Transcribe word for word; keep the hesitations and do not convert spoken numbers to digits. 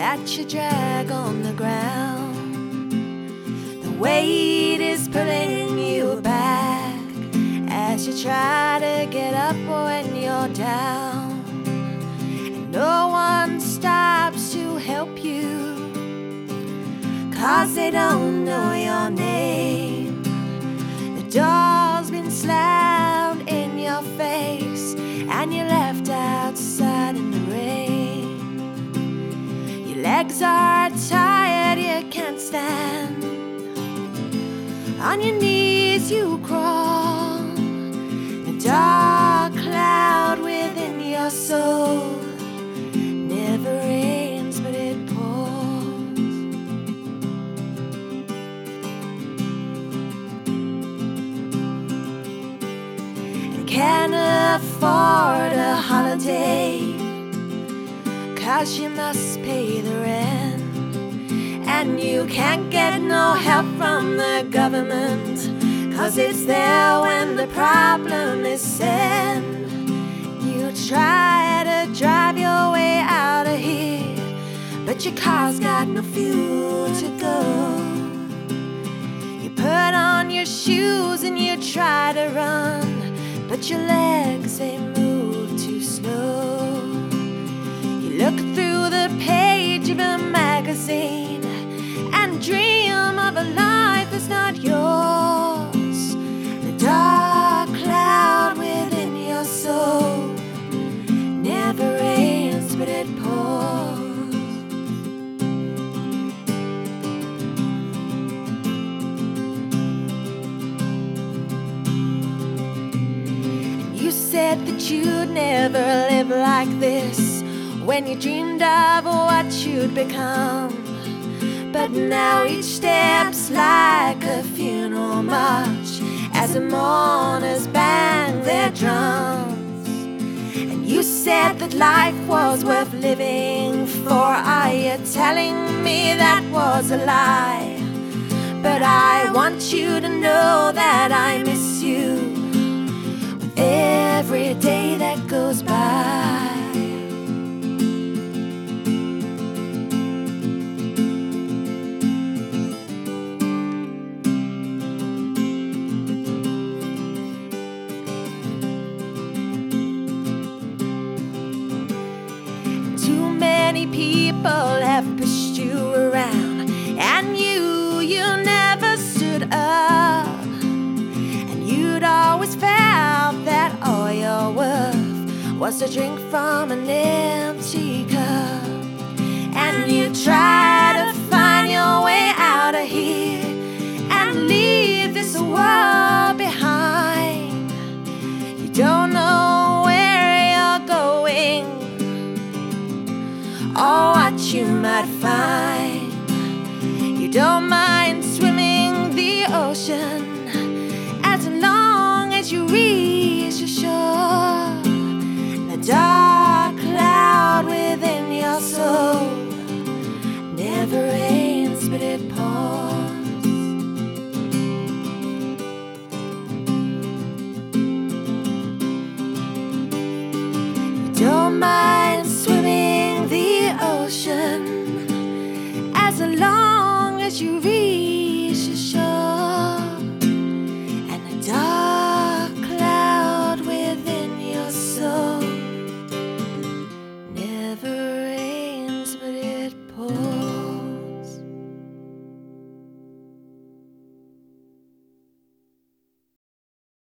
that you drag on the ground. The weight is pulling you back as you try to get up when you're down. And no one stops to help you, 'cause they don't know your name. The door's been slammed in your face and you're left outside in the rain. Your legs are tired, you can't stand. On your knees you crawl. The dark cloud within your soul never rains, but it pours. And can't afford a holiday, 'cause you must pay the rent. And you can't get no help from the government, 'cause it's there when the problem is sent. You try to drive your way out of here, but your car's got no fuel to go. You put on your shoes and you try to run, but your legs, they move too slow. You look through the page of a magazine and dream of a life that's not yours. The dark cloud within your soul never rains, but it pours. And you said that you'd never live like this when you dreamed of what you'd become. But now each step's like a funeral march as the mourners bang their drums. And you said that life was worth living for. Are you telling me that was a lie? But I want you to know that I miss you with every day that goes by. People have pushed you around, and you, you never stood up. And you'd always felt that all your worth was to drink from an empty cup. And you try to find your way out of here and leave this world behind. You don't know where you're going or what you might find. You don't mind swimming the ocean as long as you reach the shore. The dark cloud within your soul never rains, but it pours. You don't mind swimming the ocean as long as you reach